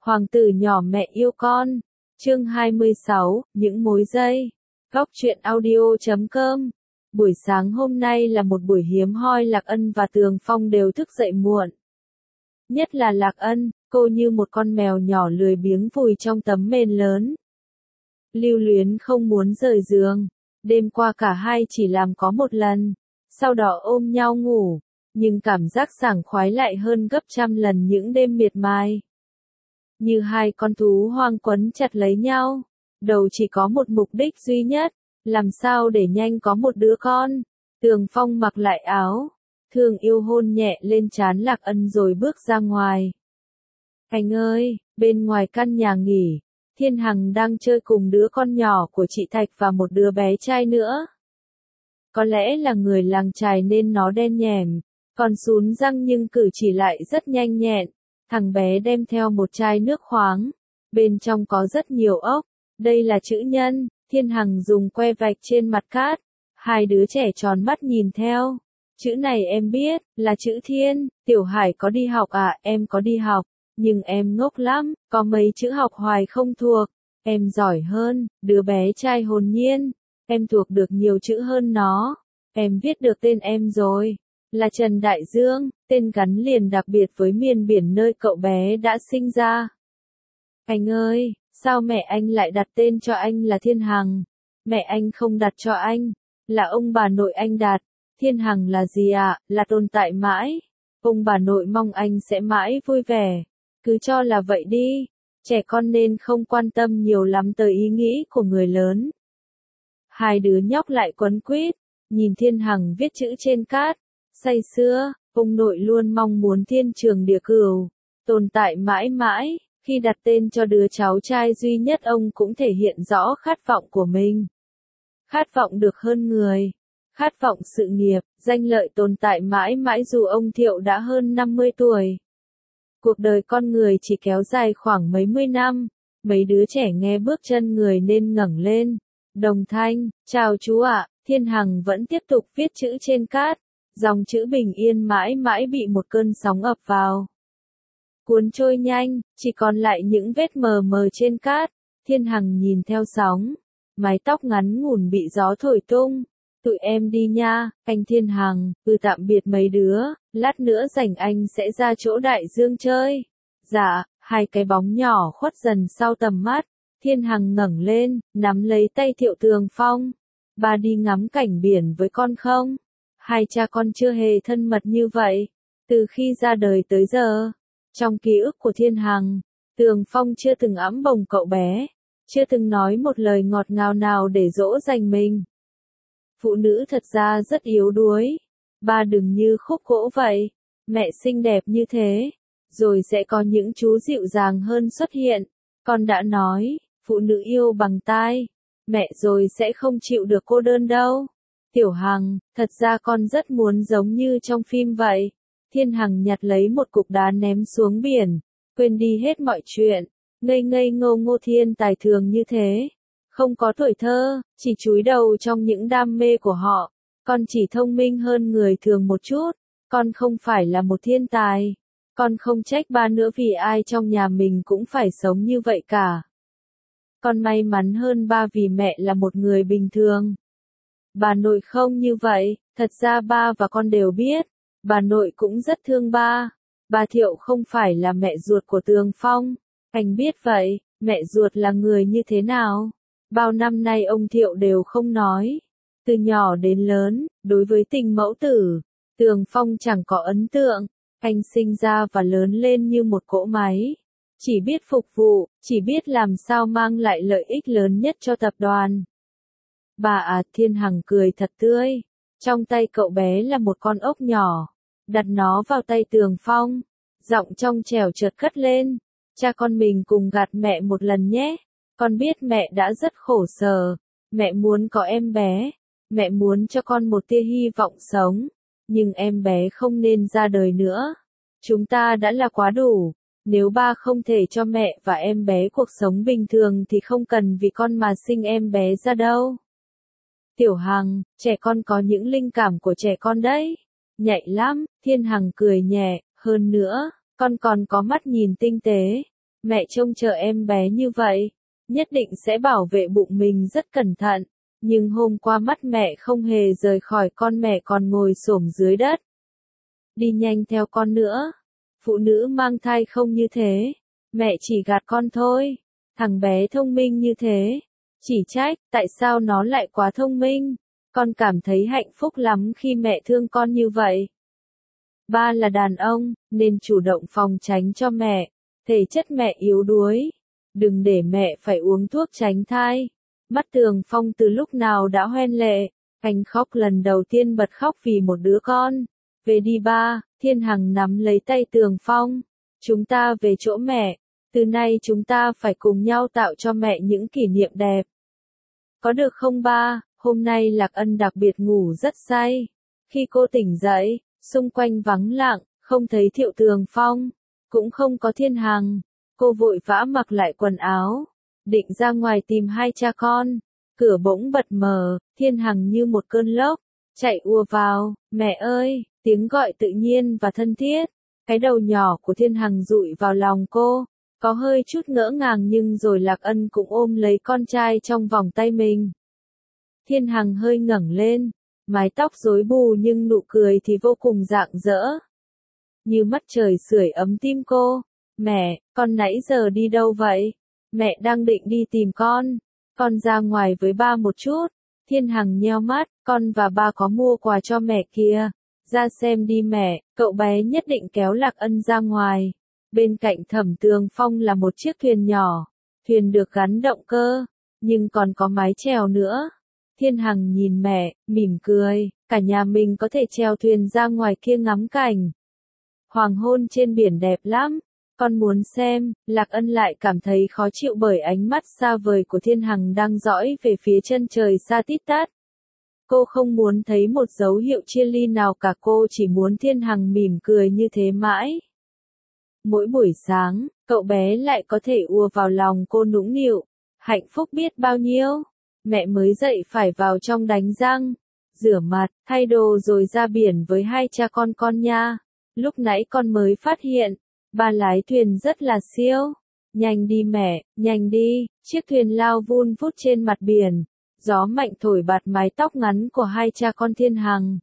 Hoàng tử nhỏ mẹ yêu con. Chương 26, những mối dây. Góc truyện audio.com. Buổi sáng hôm nay là một buổi hiếm hoi, Lạc Ân và Tường Phong đều thức dậy muộn. Nhất là Lạc Ân, cô như một con mèo nhỏ lười biếng vùi trong tấm mền lớn. Lưu luyến không muốn rời giường. Đêm qua cả hai chỉ làm có một lần, sau đó ôm nhau ngủ, nhưng cảm giác sảng khoái lại hơn gấp trăm lần những đêm miệt mài. Như hai con thú hoang quấn chặt lấy nhau, đầu chỉ có một mục đích duy nhất, làm sao để nhanh có một đứa con. Tường Phong mặc lại áo, thương yêu hôn nhẹ lên trán Lạc Ân rồi bước ra ngoài. Anh ơi, bên ngoài căn nhà nghỉ, Thiên Hằng đang chơi cùng đứa con nhỏ của chị Thạch và một đứa bé trai nữa. Có lẽ là người làng chài nên nó đen nhẻm, còn sún răng nhưng cử chỉ lại rất nhanh nhẹn. Thằng bé đem theo một chai nước khoáng, bên trong có rất nhiều ốc, đây là chữ nhân. Thiên Hằng dùng que vạch trên mặt cát, hai đứa trẻ tròn mắt nhìn theo. Chữ này em biết, là chữ thiên. Tiểu Hải có đi học à? Em có đi học, nhưng em ngốc lắm, có mấy chữ học hoài không thuộc. Em giỏi hơn, đứa bé trai hồn nhiên, em thuộc được nhiều chữ hơn nó. Em viết được tên em rồi, là Trần Đại Dương, tên gắn liền đặc biệt với miền biển nơi cậu bé đã sinh ra. Anh ơi, sao mẹ anh lại đặt tên cho anh là Thiên Hằng? Mẹ anh không đặt cho anh, là ông bà nội anh đặt. Thiên Hằng là gì ạ? Là tồn tại mãi. Ông bà nội mong anh sẽ mãi vui vẻ. Cứ cho là vậy đi, trẻ con nên không quan tâm nhiều lắm tới ý nghĩ của người lớn. Hai đứa nhóc lại quấn quýt, nhìn Thiên Hằng viết chữ trên cát, say sưa. Ông nội luôn mong muốn thiên trường địa cửu, tồn tại mãi mãi. Khi đặt tên cho đứa cháu trai duy nhất, ông cũng thể hiện rõ khát vọng của mình. Khát vọng được hơn người, khát vọng sự nghiệp, danh lợi tồn tại mãi mãi dù ông Thiệu đã hơn 50 tuổi. Cuộc đời con người chỉ kéo dài khoảng mấy mươi năm. Mấy đứa trẻ nghe bước chân người nên ngẩng lên. Đồng thanh, chào chú ạ. Thiên Hằng vẫn tiếp tục viết chữ trên cát. Dòng chữ bình yên mãi mãi bị một cơn sóng ập vào, cuốn trôi nhanh, chỉ còn lại những vết mờ mờ trên cát. Thiên Hằng nhìn theo sóng, mái tóc ngắn ngủn bị gió thổi tung. Tụi em đi nha, anh Thiên Hằng. Tạm biệt mấy đứa, lát nữa rảnh anh sẽ ra chỗ Đại Dương chơi. Dạ. Hai cái bóng nhỏ khuất dần sau tầm mắt. Thiên Hằng ngẩng lên, nắm lấy tay Thiệu Tường Phong. Ba đi ngắm cảnh biển với con không? Hai cha con chưa hề thân mật như vậy, từ khi ra đời tới giờ. Trong ký ức của Thiên Hằng, Tường Phong chưa từng ẵm bồng cậu bé, chưa từng nói một lời ngọt ngào nào để dỗ dành mình. Phụ nữ thật ra rất yếu đuối. Ba đừng như khúc gỗ vậy. Mẹ xinh đẹp như thế, rồi sẽ có những chú dịu dàng hơn xuất hiện. Con đã nói, phụ nữ yêu bằng tai. Mẹ rồi sẽ không chịu được cô đơn đâu. Tiểu Hằng, thật ra con rất muốn giống như trong phim vậy. Thiên Hằng nhặt lấy một cục đá ném xuống biển, quên đi hết mọi chuyện, ngây ngây ngô ngô thiên tài thường như thế. Không có tuổi thơ, chỉ chúi đầu trong những đam mê của họ. Con chỉ thông minh hơn người thường một chút, con không phải là một thiên tài. Con không trách ba nữa vì ai trong nhà mình cũng phải sống như vậy cả. Con may mắn hơn ba vì mẹ là một người bình thường. Bà nội không như vậy, thật ra ba và con đều biết, bà nội cũng rất thương ba. Bà Thiệu không phải là mẹ ruột của Tường Phong, anh biết vậy, mẹ ruột là người như thế nào. Bao năm nay ông Thiệu đều không nói. Từ nhỏ đến lớn, đối với tình mẫu tử, Tường Phong chẳng có ấn tượng. Anh sinh ra và lớn lên như một cỗ máy, chỉ biết phục vụ, chỉ biết làm sao mang lại lợi ích lớn nhất cho tập đoàn. Bà à, Thiên Hằng cười thật tươi. Trong tay cậu bé là một con ốc nhỏ. Đặt nó vào tay Tường Phong. Giọng trong trẻo chợt cất lên. Cha con mình cùng gạt mẹ một lần nhé. Con biết mẹ đã rất khổ sở. Mẹ muốn có em bé. Mẹ muốn cho con một tia hy vọng sống. Nhưng em bé không nên ra đời nữa. Chúng ta đã là quá đủ. Nếu ba không thể cho mẹ và em bé cuộc sống bình thường thì không cần vì con mà sinh em bé ra đâu. Tiểu Hằng, trẻ con có những linh cảm của trẻ con đấy. Nhạy lắm. Thiên Hằng cười nhẹ, hơn nữa, con còn có mắt nhìn tinh tế. Mẹ trông chờ em bé như vậy, nhất định sẽ bảo vệ bụng mình rất cẩn thận. Nhưng hôm qua mắt mẹ không hề rời khỏi con, mẹ còn ngồi xổm dưới đất. Đi nhanh theo con nữa. Phụ nữ mang thai không như thế. Mẹ chỉ gạt con thôi. Thằng bé thông minh như thế. Chỉ trách, tại sao nó lại quá thông minh. Con cảm thấy hạnh phúc lắm khi mẹ thương con như vậy. Ba là đàn ông, nên chủ động phòng tránh cho mẹ. Thể chất mẹ yếu đuối. Đừng để mẹ phải uống thuốc tránh thai. Mắt Tường Phong từ lúc nào đã hoen lệ. Anh khóc lần đầu tiên bật khóc vì một đứa con. Về đi ba, Thiên Hằng nắm lấy tay Tường Phong. Chúng ta về chỗ mẹ. Từ nay chúng ta phải cùng nhau tạo cho mẹ những kỷ niệm đẹp. Có được không ba? Hôm nay Lạc Ân đặc biệt ngủ rất say. Khi cô tỉnh dậy, xung quanh vắng lặng, không thấy Thiệu Tường Phong, cũng không có Thiên Hằng. Cô vội vã mặc lại quần áo, định ra ngoài tìm hai cha con. Cửa bỗng bật mở, Thiên Hằng như một cơn lốc, chạy ùa vào. Mẹ ơi, tiếng gọi tự nhiên và thân thiết. Cái đầu nhỏ của Thiên Hằng dụi vào lòng cô, có hơi chút ngỡ ngàng nhưng rồi Lạc Ân cũng ôm lấy con trai trong vòng tay mình. Thiên Hằng hơi ngẩng lên, mái tóc rối bù nhưng nụ cười thì vô cùng rạng rỡ. Như mắt trời sưởi ấm tim cô. Mẹ, con nãy giờ đi đâu vậy? Mẹ đang định đi tìm con ra ngoài với ba một chút. Thiên Hằng nheo mắt, con và ba có mua quà cho mẹ kìa. Ra xem đi mẹ, cậu bé nhất định kéo Lạc Ân ra ngoài. Bên cạnh Thẩm Tường Phong là một chiếc thuyền nhỏ. Thuyền được gắn động cơ, nhưng còn có mái chèo nữa. Thiên Hằng nhìn mẹ, mỉm cười, cả nhà mình có thể chèo thuyền ra ngoài kia ngắm cảnh. Hoàng hôn trên biển đẹp lắm, con muốn xem. Lạc Ân lại cảm thấy khó chịu bởi ánh mắt xa vời của Thiên Hằng đang dõi về phía chân trời xa tít tát. Cô không muốn thấy một dấu hiệu chia ly nào cả, cô chỉ muốn Thiên Hằng mỉm cười như thế mãi. Mỗi buổi sáng, cậu bé lại có thể ùa vào lòng cô nũng nịu, hạnh phúc biết bao nhiêu. Mẹ mới dậy phải vào trong đánh răng, rửa mặt, thay đồ rồi ra biển với hai cha con nha. Lúc nãy con mới phát hiện, ba lái thuyền rất là siêu. Nhanh đi mẹ, nhanh đi. Chiếc thuyền lao vun vút trên mặt biển. Gió mạnh thổi bạt mái tóc ngắn của hai cha con Thiên Hằng.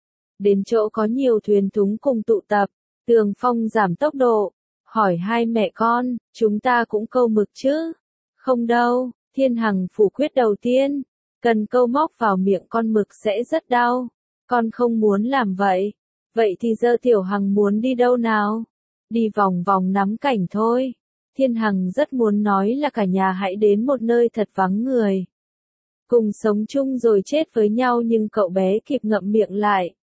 Đến chỗ có nhiều thuyền thúng cùng tụ tập, Tường Phong giảm tốc độ, hỏi hai mẹ con, chúng ta cũng câu mực chứ? Không đâu, Thiên Hằng phủ quyết đầu tiên. Cần câu móc vào miệng con mực sẽ rất đau. Con không muốn làm vậy. Vậy thì giờ Tiểu Hằng muốn đi đâu nào? Đi vòng vòng ngắm cảnh thôi. Thiên Hằng rất muốn nói là cả nhà hãy đến một nơi thật vắng người. Cùng sống chung rồi chết với nhau, nhưng cậu bé kịp ngậm miệng lại.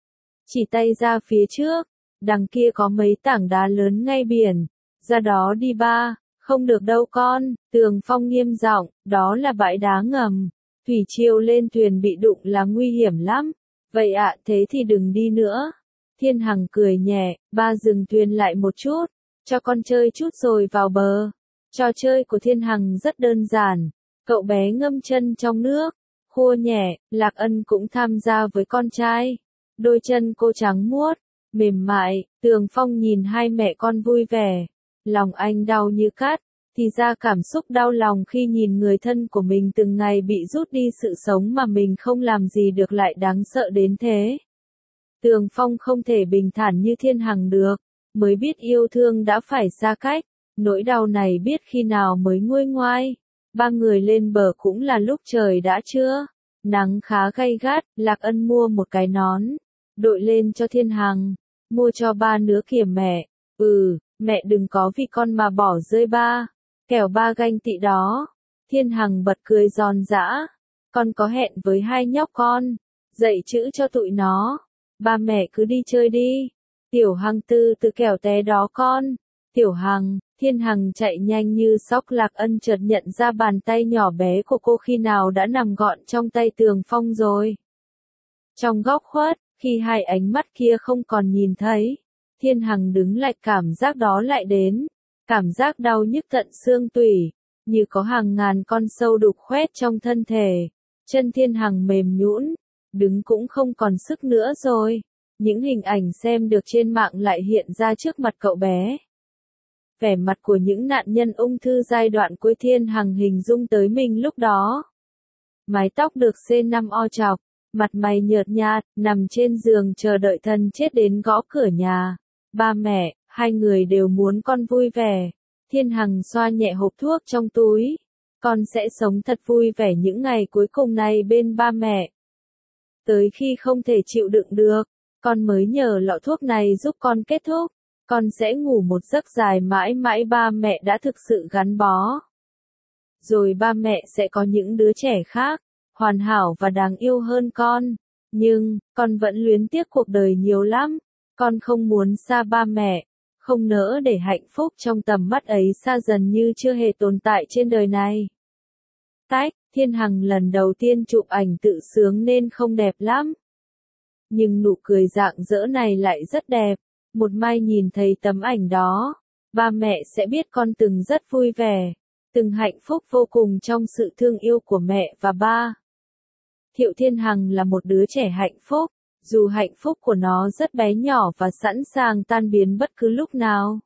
Chỉ tay ra phía trước, đằng kia có mấy tảng đá lớn ngay biển. Ra đó đi ba. Không được đâu con, Tường Phong nghiêm giọng, đó là bãi đá ngầm. Thủy triều lên thuyền bị đụng là nguy hiểm lắm. Vậy ạ, thế thì đừng đi nữa. Thiên Hằng cười nhẹ, ba dừng thuyền lại một chút, cho con chơi chút rồi vào bờ. Trò chơi của Thiên Hằng rất đơn giản. Cậu bé ngâm chân trong nước, khua nhẹ, Lạc Ân cũng tham gia với con trai. Đôi chân cô trắng muốt, mềm mại. Tường Phong nhìn hai mẹ con vui vẻ. Lòng anh đau như cắt. Thì ra cảm xúc đau lòng khi nhìn người thân của mình từng ngày bị rút đi sự sống mà mình không làm gì được lại đáng sợ đến thế. Tường Phong không thể bình thản như Thiên Hằng được. Mới biết yêu thương đã phải xa cách. Nỗi đau này biết khi nào mới nguôi ngoai. Ba người lên bờ cũng là lúc trời đã trưa. Nắng khá gay gắt. Lạc Ân mua một cái nón, đội lên cho Thiên Hằng. Mua cho ba nữa kìa mẹ. Mẹ đừng có vì con mà bỏ rơi ba. Kẻo ba ganh tị đó. Thiên Hằng bật cười giòn giã. Con có hẹn với hai nhóc con. Dạy chữ cho tụi nó. Ba mẹ cứ đi chơi đi. Tiểu Hằng từ kẻo té đó con. Tiểu Hằng. Thiên Hằng chạy nhanh như sóc. Lạc Ân chợt nhận ra bàn tay nhỏ bé của cô khi nào đã nằm gọn trong tay Tường Phong rồi. Trong góc khuất, khi hai ánh mắt kia không còn nhìn thấy, Thiên Hằng đứng lại, cảm giác đó lại đến. Cảm giác đau nhức tận xương tủy, như có hàng ngàn con sâu đục khoét trong thân thể. Chân Thiên Hằng mềm nhũn, đứng cũng không còn sức nữa rồi. Những hình ảnh xem được trên mạng lại hiện ra trước mặt cậu bé. Vẻ mặt của những nạn nhân ung thư giai đoạn cuối Thiên Hằng hình dung tới mình lúc đó. Mái tóc được C5O chọc, mặt mày nhợt nhạt, nằm trên giường chờ đợi thân chết đến gõ cửa nhà. Ba mẹ, hai người đều muốn con vui vẻ. Thiên Hằng xoa nhẹ hộp thuốc trong túi. Con sẽ sống thật vui vẻ những ngày cuối cùng này bên ba mẹ. Tới khi không thể chịu đựng được, con mới nhờ lọ thuốc này giúp con kết thúc. Con sẽ ngủ một giấc dài mãi mãi, ba mẹ đã thực sự gắn bó. Rồi ba mẹ sẽ có những đứa trẻ khác, hoàn hảo và đáng yêu hơn con. Nhưng, con vẫn luyến tiếc cuộc đời nhiều lắm. Con không muốn xa ba mẹ, không nỡ để hạnh phúc trong tầm mắt ấy xa dần như chưa hề tồn tại trên đời này. Tách, Thiên Hằng lần đầu tiên chụp ảnh tự sướng nên không đẹp lắm. Nhưng nụ cười rạng rỡ này lại rất đẹp. Một mai nhìn thấy tấm ảnh đó, ba mẹ sẽ biết con từng rất vui vẻ, từng hạnh phúc vô cùng trong sự thương yêu của mẹ và ba. Thiệu Thiên Hằng là một đứa trẻ hạnh phúc, dù hạnh phúc của nó rất bé nhỏ và sẵn sàng tan biến bất cứ lúc nào.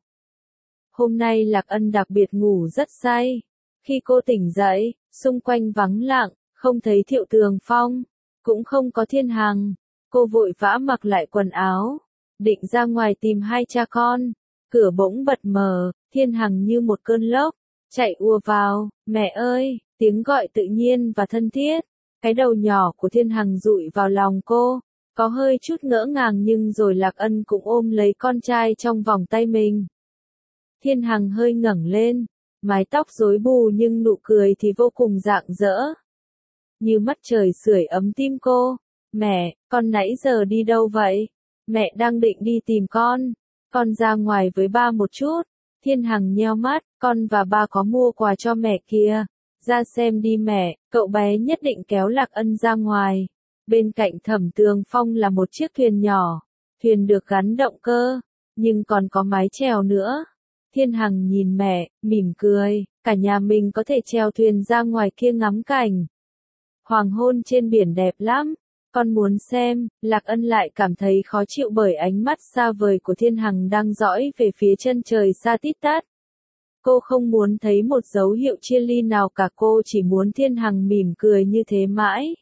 Hôm nay Lạc Ân đặc biệt ngủ rất say. Khi cô tỉnh dậy, xung quanh vắng lặng, không thấy Thiệu Tường Phong, cũng không có Thiên Hằng. Cô vội vã mặc lại quần áo, định ra ngoài tìm hai cha con. Cửa bỗng bật mở, Thiên Hằng như một cơn lốc, chạy ùa vào. Mẹ ơi, tiếng gọi tự nhiên và thân thiết. Cái đầu nhỏ của Thiên Hằng dụi vào lòng cô, có hơi chút ngỡ ngàng nhưng rồi Lạc Ân cũng ôm lấy con trai trong vòng tay mình. Thiên Hằng hơi ngẩng lên, mái tóc rối bù nhưng nụ cười thì vô cùng rạng rỡ. Như mắt trời sưởi ấm tim cô. Mẹ, con nãy giờ đi đâu vậy? Mẹ đang định đi tìm con ra ngoài với ba một chút. Thiên Hằng nheo mắt, con và ba có mua quà cho mẹ kìa. Ra xem đi mẹ, cậu bé nhất định kéo Lạc Ân ra ngoài. Bên cạnh Thẩm Tường Phong là một chiếc thuyền nhỏ. Thuyền được gắn động cơ, nhưng còn có mái chèo nữa. Thiên Hằng nhìn mẹ, mỉm cười, cả nhà mình có thể chèo thuyền ra ngoài kia ngắm cảnh. Hoàng hôn trên biển đẹp lắm. Con muốn xem. Lạc Ân lại cảm thấy khó chịu bởi ánh mắt xa vời của Thiên Hằng đang dõi về phía chân trời xa tít tát. Cô không muốn thấy một dấu hiệu chia ly nào cả, cô chỉ muốn Thiên Hằng mỉm cười như thế mãi.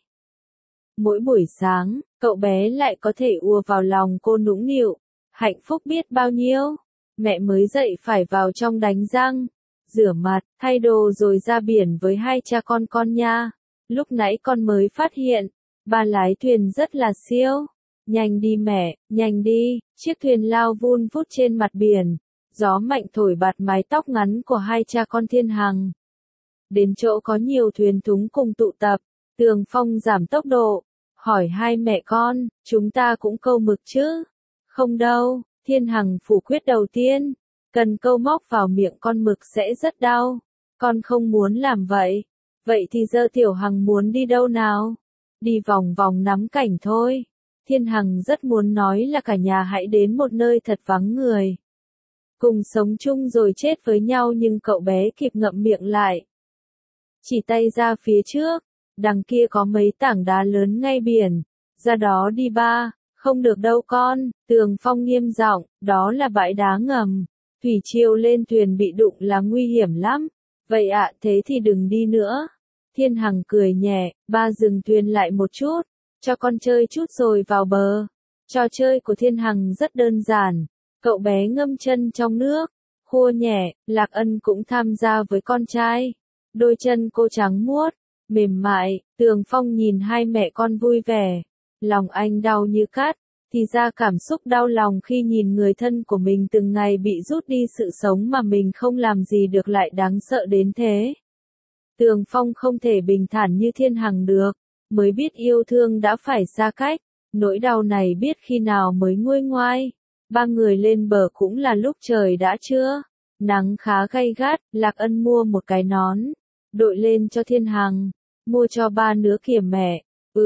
Mỗi buổi sáng, cậu bé lại có thể ùa vào lòng cô nũng nịu. Hạnh phúc biết bao nhiêu. Mẹ mới dậy phải vào trong đánh răng, rửa mặt, thay đồ rồi ra biển với hai cha con nha. Lúc nãy con mới phát hiện, ba lái thuyền rất là siêu. Nhanh đi mẹ, nhanh đi. Chiếc thuyền lao vun vút trên mặt biển. Gió mạnh thổi bạt mái tóc ngắn của hai cha con Thiên Hằng. Đến chỗ có nhiều thuyền thúng cùng tụ tập, Tường Phong giảm tốc độ, hỏi hai mẹ con, chúng ta cũng câu mực chứ? Không đâu, Thiên Hằng phủ quyết đầu tiên. Cần câu móc vào miệng con mực sẽ rất đau. Con không muốn làm vậy. Vậy thì giờ Tiểu Hằng muốn đi đâu nào? Đi vòng vòng ngắm cảnh thôi. Thiên Hằng rất muốn nói là cả nhà hãy đến một nơi thật vắng người. Cùng sống chung rồi chết với nhau, nhưng cậu bé kịp ngậm miệng lại. Chỉ tay ra phía trước, đằng kia có mấy tảng đá lớn ngay biển. Ra đó đi ba. Không được đâu con, Tường Phong nghiêm giọng, đó là bãi đá ngầm. Thủy triều lên thuyền bị đụng là nguy hiểm lắm. Vậy ạ, thế thì đừng đi nữa. Thiên Hằng cười nhẹ, ba dừng thuyền lại một chút, cho con chơi chút rồi vào bờ. Trò chơi của Thiên Hằng rất đơn giản. Cậu bé ngâm chân trong nước, khua nhẹ, Lạc Ân cũng tham gia với con trai. Đôi chân cô trắng muốt, mềm mại. Tường Phong nhìn hai mẹ con vui vẻ. Lòng anh đau như cắt. Thì ra cảm xúc đau lòng khi nhìn người thân của mình từng ngày bị rút đi sự sống mà mình không làm gì được lại đáng sợ đến thế. Tường Phong không thể bình thản như Thiên Hằng được. Mới biết yêu thương đã phải xa cách. Nỗi đau này biết khi nào mới nguôi ngoai. Ba người lên bờ cũng là lúc trời đã trưa. Nắng khá gay gắt. Lạc Ân mua một cái nón, đội lên cho Thiên Hằng. Mua cho ba nữa kìa mẹ.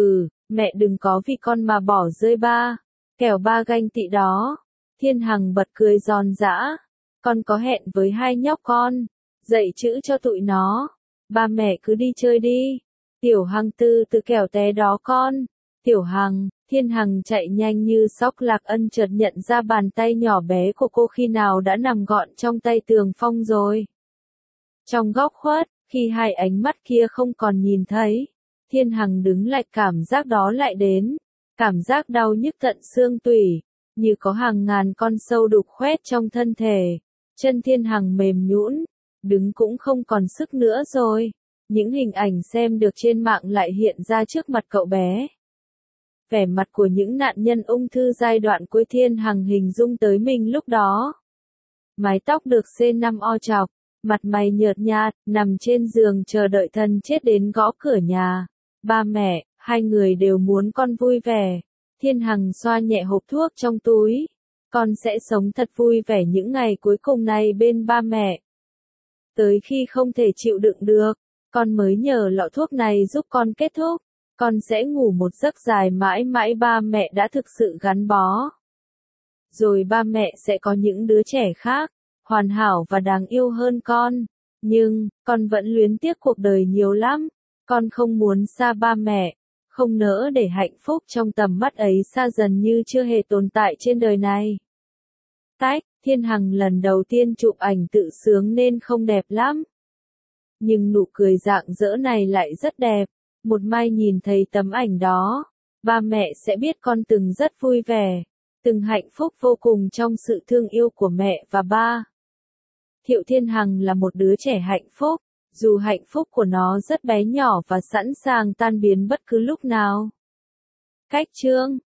Mẹ đừng có vì con mà bỏ rơi ba. Kẻo ba ganh tị đó. Thiên Hằng bật cười giòn giã. Con có hẹn với hai nhóc con. Dạy chữ cho tụi nó. Ba mẹ cứ đi chơi đi. Tiểu Hằng từ từ kẻo té đó con. Tiểu Hằng, Thiên Hằng chạy nhanh như sóc. Lạc Ân chợt nhận ra bàn tay nhỏ bé của cô khi nào đã nằm gọn trong tay Tường Phong rồi. Trong góc khuất, khi hai ánh mắt kia không còn nhìn thấy, Thiên Hằng đứng lại, cảm giác đó lại đến. Cảm giác đau nhức tận xương tủy, như có hàng ngàn con sâu đục khoét trong thân thể. Chân Thiên Hằng mềm nhũn, đứng cũng không còn sức nữa rồi. Những hình ảnh xem được trên mạng lại hiện ra trước mặt cậu bé. Vẻ mặt của những nạn nhân ung thư giai đoạn cuối Thiên Hằng hình dung tới mình lúc đó. Mái tóc được C5 chọc, mặt mày nhợt nhạt, nằm trên giường chờ đợi thân chết đến gõ cửa nhà. Ba mẹ, hai người đều muốn con vui vẻ. Thiên Hằng xoa nhẹ hộp thuốc trong túi. Con sẽ sống thật vui vẻ những ngày cuối cùng này bên ba mẹ. Tới khi không thể chịu đựng được, con mới nhờ lọ thuốc này giúp con kết thúc. Con sẽ ngủ một giấc dài mãi mãi, ba mẹ đã thực sự gắn bó. Rồi ba mẹ sẽ có những đứa trẻ khác, hoàn hảo và đáng yêu hơn con. Nhưng, con vẫn luyến tiếc cuộc đời nhiều lắm. Con không muốn xa ba mẹ, không nỡ để hạnh phúc trong tầm mắt ấy xa dần như chưa hề tồn tại trên đời này. Tách, Thiên Hằng lần đầu tiên chụp ảnh tự sướng nên không đẹp lắm. Nhưng nụ cười rạng rỡ này lại rất đẹp. Một mai nhìn thấy tấm ảnh đó, ba mẹ sẽ biết con từng rất vui vẻ, từng hạnh phúc vô cùng trong sự thương yêu của mẹ và ba. Thiệu Thiên Hằng là một đứa trẻ hạnh phúc, dù hạnh phúc của nó rất bé nhỏ và sẵn sàng tan biến bất cứ lúc nào. Cách chương